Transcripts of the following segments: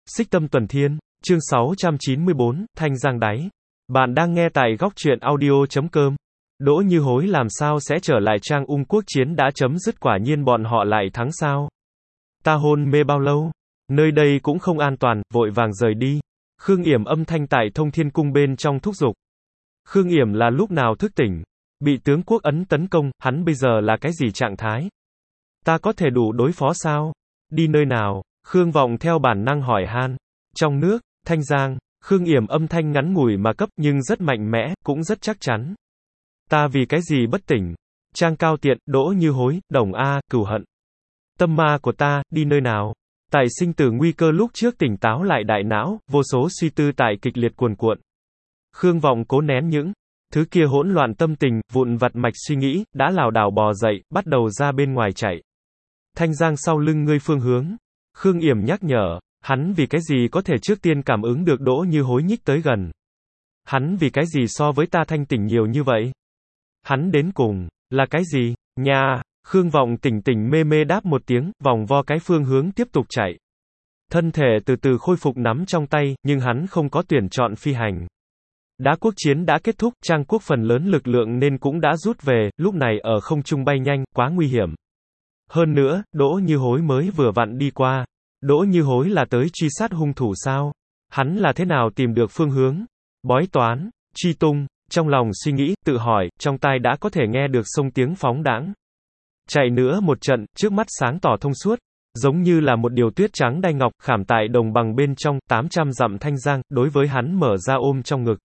Xích Tâm Tuần Thiên, chương 694, Thanh Giang Đáy. Bạn đang nghe tại góc truyện audio.com. Đỗ Như Hối làm sao sẽ trở lại trang Quốc chiến đã chấm dứt, quả nhiên bọn họ lại thắng sao? Ta hôn mê bao lâu? Nơi đây cũng không an toàn, vội vàng rời đi. Khương Yểm âm thanh tại Thông Thiên Cung bên trong thúc giục. Khương Yểm là lúc nào thức tỉnh? Bị tướng quốc ấn tấn công, hắn bây giờ là cái gì trạng thái? Ta có thể đủ đối phó sao? Đi nơi nào? Khương Vọng theo bản năng hỏi han. Trong nước, Thanh Giang. Khương Yểm âm thanh ngắn ngủi mà cấp, nhưng rất mạnh mẽ, cũng rất chắc chắn. Ta vì cái gì bất tỉnh? Trang Cao Tiện, Đỗ Như Hối, Đồng A, cừu hận. Tâm ma của ta, đi nơi nào? Tại sinh tử nguy cơ lúc trước tỉnh táo lại đại não, vô số suy tư tại kịch liệt cuồn cuộn. Khương Vọng cố nén những thứ kia hỗn loạn tâm tình, vụn vặt mạch suy nghĩ, đã lảo đảo bò dậy, bắt đầu ra bên ngoài chạy. Thanh Giang sau lưng ngươi phương hướng. Khương Yểm nhắc nhở, hắn vì cái gì có thể trước tiên cảm ứng được Đỗ Như Hối nhích tới gần? Hắn vì cái gì so với ta thanh tỉnh nhiều như vậy? Hắn đến cùng, là cái gì? Nha, Khương Vọng tỉnh tỉnh mê mê đáp một tiếng, vòng vo cái phương hướng tiếp tục chạy. Thân thể từ từ khôi phục nắm trong tay, nhưng hắn không có tuyển chọn phi hành. Đá quốc chiến đã kết thúc, Trang quốc phần lớn lực lượng nên cũng đã rút về, lúc này ở không trung bay nhanh, quá nguy hiểm. Hơn nữa, Đỗ Như Hối mới vừa vặn đi qua. Đỗ Như Hối là tới truy sát hung thủ sao? Hắn là thế nào tìm được phương hướng? Bói toán, truy tung, trong lòng suy nghĩ, tự hỏi, trong tai đã có thể nghe được sông tiếng phóng đãng. Chạy nữa một trận, trước mắt sáng tỏ thông suốt, giống như là một điều tuyết trắng đay ngọc, khảm tại đồng bằng bên trong, 800 dặm Thanh Giang, đối với hắn mở ra ôm trong ngực.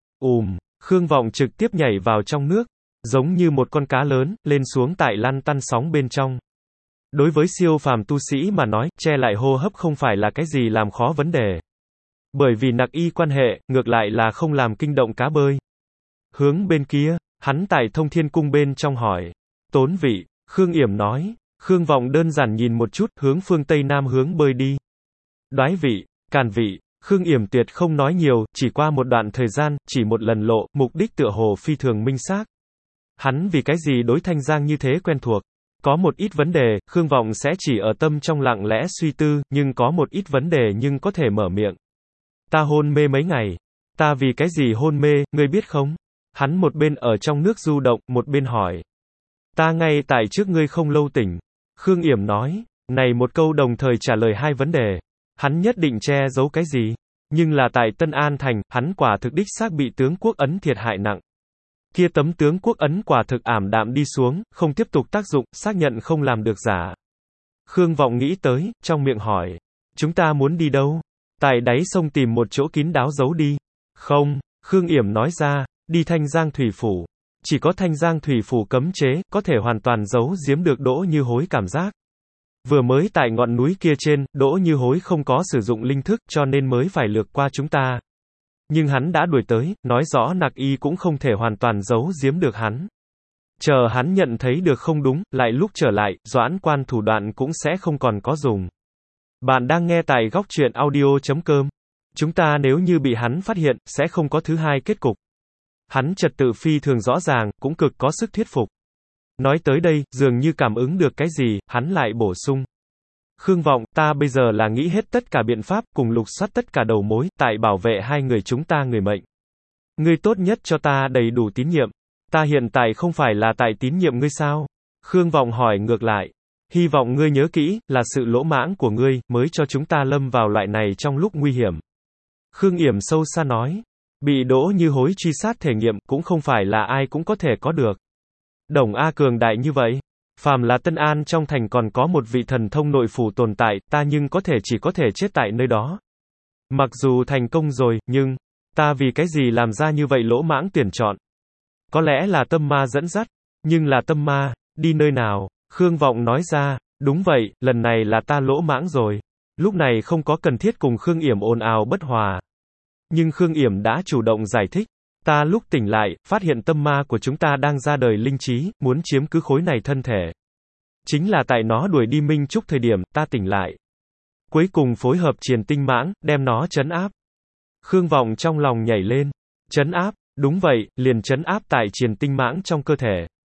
Khương Vọng trực tiếp nhảy vào trong nước, giống như một con cá lớn, lên xuống tại lăn tăn sóng bên trong. Đối với siêu phàm tu sĩ mà nói, che lại hô hấp không phải là cái gì làm khó vấn đề. Bởi vì nặc y quan hệ, ngược lại là không làm kinh động cá bơi. Hướng bên kia, hắn tại Thông Thiên Cung bên trong hỏi. Tốn vị, Khương Yểm nói. Khương Vọng đơn giản nhìn một chút, hướng phương Tây Nam hướng bơi đi. Đoái vị, càn vị, Khương Yểm tuyệt không nói nhiều, chỉ qua một đoạn thời gian, chỉ một lần lộ, mục đích tựa hồ phi thường minh xác. Hắn vì cái gì đối Thanh Giang như thế quen thuộc? Có một ít vấn đề, Khương Vọng sẽ chỉ ở tâm trong lặng lẽ suy tư, nhưng có một ít vấn đề nhưng có thể mở miệng. Ta hôn mê mấy ngày. Ta vì cái gì hôn mê, ngươi biết không? Hắn một bên ở trong nước du động, một bên hỏi. Ta ngay tại trước ngươi không lâu tỉnh. Khương Yểm nói, này một câu đồng thời trả lời hai vấn đề. Hắn nhất định che giấu cái gì? Nhưng là tại Tân An Thành, hắn quả thực đích xác bị tướng quốc ấn thiệt hại nặng. Kia tấm tướng quốc ấn quả thực ảm đạm đi xuống, không tiếp tục tác dụng, xác nhận không làm được giả. Khương Vọng nghĩ tới, trong miệng hỏi. Chúng ta muốn đi đâu? Tại đáy sông tìm một chỗ kín đáo giấu đi. Không, Khương Yểm nói ra, đi Thanh Giang Thủy Phủ. Chỉ có Thanh Giang Thủy Phủ cấm chế, có thể hoàn toàn giấu giếm được Đỗ Như Hối cảm giác. Vừa mới tại ngọn núi kia trên, Đỗ Như Hối không có sử dụng linh thức, cho nên mới phải lược qua chúng ta. Nhưng hắn đã đuổi tới, nói rõ nặc y cũng không thể hoàn toàn giấu giếm được hắn. Chờ hắn nhận thấy được không đúng, lại lúc trở lại, doãn quan thủ đoạn cũng sẽ không còn có dùng. Bạn đang nghe tại góc truyện audio.com. Chúng ta nếu như bị hắn phát hiện, sẽ không có thứ hai kết cục. Hắn trật tự phi thường rõ ràng, cũng cực có sức thuyết phục. Nói tới đây, dường như cảm ứng được cái gì, hắn lại bổ sung. Khương Vọng, ta bây giờ là nghĩ hết tất cả biện pháp, cùng lục soát tất cả đầu mối, tại bảo vệ hai người chúng ta người mệnh. Ngươi tốt nhất cho ta đầy đủ tín nhiệm. Ta hiện tại không phải là tại tín nhiệm ngươi sao? Khương Vọng hỏi ngược lại. Hy vọng ngươi nhớ kỹ, là sự lỗ mãng của ngươi, mới cho chúng ta lâm vào loại này trong lúc nguy hiểm. Khương Yểm sâu xa nói. Bị Đỗ Như Hối truy sát thể nghiệm, cũng không phải là ai cũng có thể có được. Đồng A cường đại như vậy. Phàm là Tân An trong thành còn có một vị thần thông nội phủ tồn tại, ta nhưng chỉ có thể chết tại nơi đó. Mặc dù thành công rồi, nhưng, ta vì cái gì làm ra như vậy lỗ mãng tuyển chọn? Có lẽ là tâm ma dẫn dắt, nhưng là tâm ma, đi nơi nào? Khương Vọng nói ra, đúng vậy, lần này là ta lỗ mãng rồi. Lúc này không có cần thiết cùng Khương Yểm ồn ào bất hòa. Nhưng Khương Yểm đã chủ động giải thích. Ta lúc tỉnh lại, phát hiện tâm ma của chúng ta đang ra đời linh trí, muốn chiếm cứ khối này thân thể. Chính là tại nó đuổi đi Minh Trúc thời điểm, ta tỉnh lại. Cuối cùng phối hợp Triền Tinh Mãng, đem nó trấn áp. Khương Vọng trong lòng nhảy lên. Trấn áp, đúng vậy, liền trấn áp tại Triền Tinh Mãng trong cơ thể.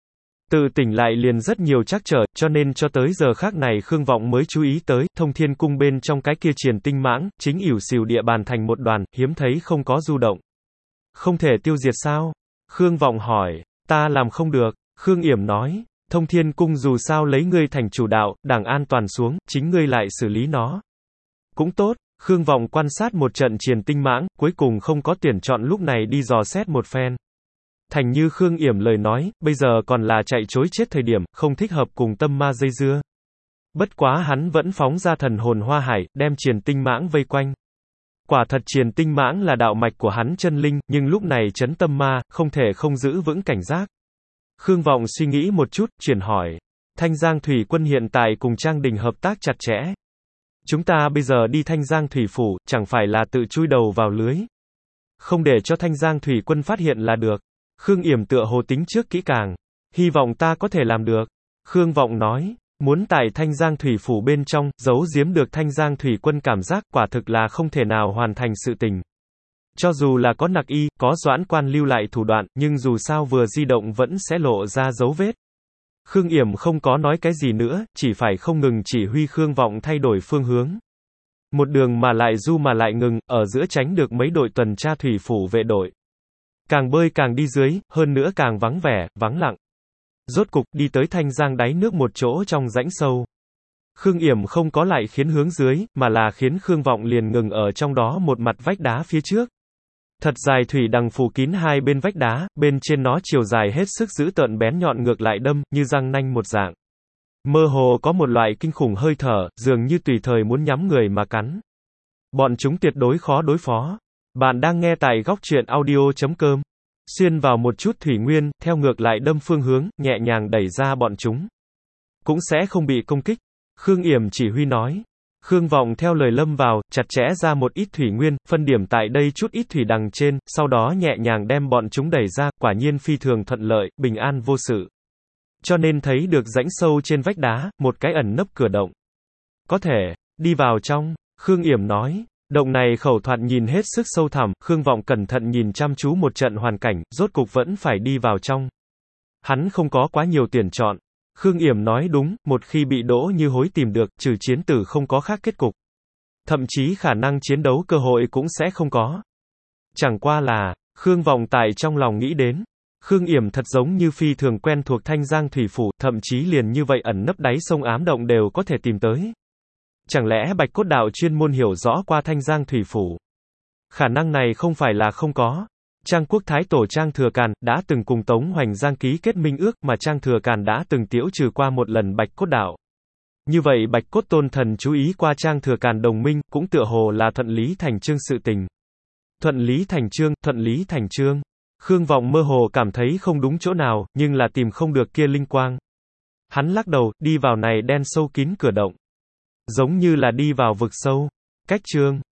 Tự tỉnh lại liền rất nhiều trắc trở, cho nên cho tới giờ khác này Khương Vọng mới chú ý tới, Thông Thiên Cung bên trong cái kia Triền Tinh Mãng, chính ỉu xìu địa bàn thành một đoàn, hiếm thấy không có du động. Không thể tiêu diệt sao? Khương Vọng hỏi, ta làm không được, Khương Yểm nói, Thông Thiên Cung dù sao lấy ngươi thành chủ đạo, đảng an toàn xuống, chính ngươi lại xử lý nó. Cũng tốt, Khương Vọng quan sát một trận Triền Tinh Mãng, cuối cùng không có tuyển chọn lúc này đi dò xét một phen. Thành như Khương Yểm lời nói, bây giờ còn là chạy trối chết thời điểm, không thích hợp cùng tâm ma dây dưa. Bất quá hắn vẫn phóng ra thần hồn hoa hải, đem Triền Tinh Mãng vây quanh. Quả thật Triền Tinh Mãng là đạo mạch của hắn chân linh, nhưng lúc này chấn tâm ma, không thể không giữ vững cảnh giác. Khương Vọng suy nghĩ một chút, chuyển hỏi. Thanh Giang Thủy Quân hiện tại cùng Trang Đình hợp tác chặt chẽ. Chúng ta bây giờ đi Thanh Giang Thủy Phủ, chẳng phải là tự chui đầu vào lưới. Không để cho Thanh Giang Thủy Quân phát hiện là được. Khương Yểm tựa hồ tính trước kỹ càng. Hy vọng ta có thể làm được. Khương Vọng nói, muốn tại Thanh Giang Thủy Phủ bên trong, giấu giếm được Thanh Giang Thủy Quân cảm giác quả thực là không thể nào hoàn thành sự tình. Cho dù là có Nặc Y, có Doãn Quan lưu lại thủ đoạn, nhưng dù sao vừa di động vẫn sẽ lộ ra dấu vết. Khương Yểm không có nói cái gì nữa, chỉ phải không ngừng chỉ huy Khương Vọng thay đổi phương hướng. Một đường mà lại ngừng, ở giữa tránh được mấy đội tuần tra thủy phủ vệ đội. Càng bơi càng đi dưới, hơn nữa càng vắng vẻ, vắng lặng. Rốt cục, đi tới Thanh Giang đáy nước một chỗ trong rãnh sâu. Khương Yểm không có lại khiến hướng dưới, mà là khiến Khương Vọng liền ngừng ở trong đó một mặt vách đá phía trước. Thật dài thủy đằng phủ kín hai bên vách đá, bên trên nó chiều dài hết sức dữ tợn bén nhọn ngược lại đâm, như răng nanh một dạng. Mơ hồ có một loại kinh khủng hơi thở, dường như tùy thời muốn nhắm người mà cắn. Bọn chúng tuyệt đối khó đối phó. Bạn đang nghe tại góc truyện audio.com. Xuyên vào một chút thủy nguyên, theo ngược lại đâm phương hướng, nhẹ nhàng đẩy ra bọn chúng. Cũng sẽ không bị công kích. Khương Yểm chỉ huy nói. Khương Vọng theo lời lâm vào, chặt chẽ ra một ít thủy nguyên, phân điểm tại đây chút ít thủy đằng trên, sau đó nhẹ nhàng đem bọn chúng đẩy ra, quả nhiên phi thường thuận lợi, bình an vô sự. Cho nên thấy được rãnh sâu trên vách đá, một cái ẩn nấp cửa động. Có thể, đi vào trong, Khương Yểm nói. Động này khẩu thoạt nhìn hết sức sâu thẳm, Khương Vọng cẩn thận nhìn chăm chú một trận hoàn cảnh, rốt cục vẫn phải đi vào trong. Hắn không có quá nhiều tuyển chọn. Khương Yểm nói đúng, một khi bị Đỗ Như Hối tìm được, trừ chiến tử không có khác kết cục. Thậm chí khả năng chiến đấu cơ hội cũng sẽ không có. Chẳng qua là, Khương Vọng tại trong lòng nghĩ đến. Khương Yểm thật giống như phi thường quen thuộc Thanh Giang Thủy Phủ, thậm chí liền như vậy ẩn nấp đáy sông ám động đều có thể tìm tới. Chẳng lẽ Bạch Cốt Đạo chuyên môn hiểu rõ qua Thanh Giang Thủy Phủ? Khả năng này không phải là không có. Trang Quốc Thái Tổ Trang Thừa Càn đã từng cùng Tống Hoành Giang ký kết minh ước mà Trang Thừa Càn đã từng tiễu trừ qua một lần Bạch Cốt Đạo. Như vậy Bạch Cốt Tôn Thần chú ý qua Trang Thừa Càn đồng minh, cũng tựa hồ là thuận lý thành chương sự tình. Thuận lý thành chương. Khương Vọng mơ hồ cảm thấy không đúng chỗ nào, nhưng là tìm không được kia linh quang. Hắn lắc đầu, đi vào này đen sâu kín cửa động. Giống như là đi vào vực sâu. Cách chương.